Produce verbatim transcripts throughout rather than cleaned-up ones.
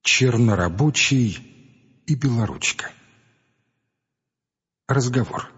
Чернорабочий и Белоручка. Разговор.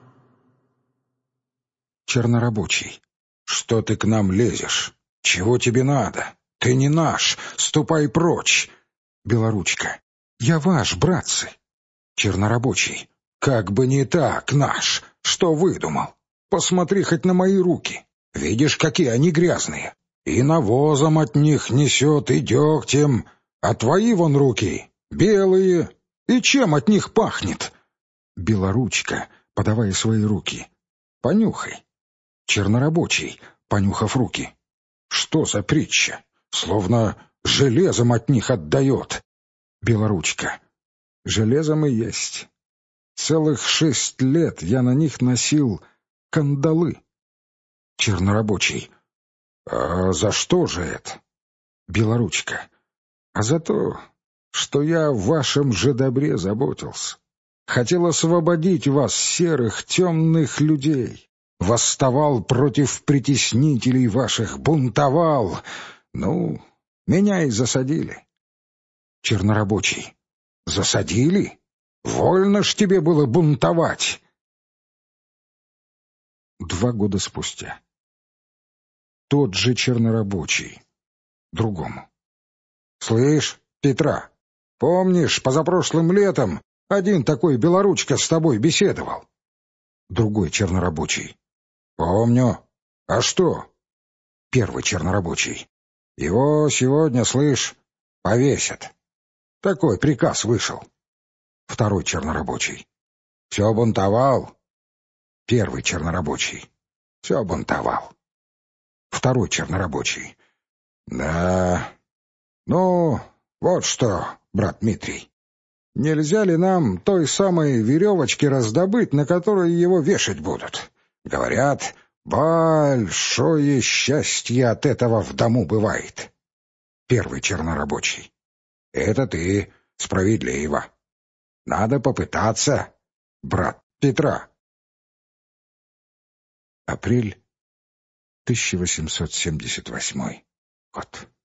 Чернорабочий. «Что ты к нам лезешь? Чего тебе надо? Ты не наш, ступай прочь!» Белоручка. «Я ваш, братцы!» Чернорабочий. «Как бы не так, наш! Что выдумал? Посмотри хоть на мои руки! Видишь, какие они грязные! И навозом от них несет, и дегтем, а твои вон руки белые, и чем от них пахнет?» Белоручка, подавая свои руки. «Понюхай». Чернорабочий, понюхав руки. «Что за притча? Словно железом от них отдает». Белоручка. «Железом и есть. Целых шесть лет я на них носил кандалы». Чернорабочий. «А за что же это?» Белоручка. «А за то, что я о вашем же добре заботился. Хотел освободить вас, серых, темных людей. Восставал против притеснителей ваших, бунтовал. Ну, меня и засадили». Чернорабочий. «Засадили? Вольно ж тебе было бунтовать». Два года спустя. Тот же чернорабочий. Другому. «Слышь, Петра, помнишь, позапрошлым летом один такой белоручка с тобой беседовал?» Другой чернорабочий. «Помню. А что?» Первый чернорабочий. «Его сегодня, слышь, повесят. Такой приказ вышел». Второй чернорабочий. «Все бунтовал?» Первый чернорабочий. «Все бунтовал». Второй чернорабочий. «Да... Ну, вот что, брат Дмитрий, нельзя ли нам той самой веревочки раздобыть, на которой его вешать будут? Говорят, большое счастье от этого в дому бывает». Первый чернорабочий. «Это ты справедливо. Надо попытаться, брат Петра». Апрель тысяча восемьсот семьдесят восьмой год.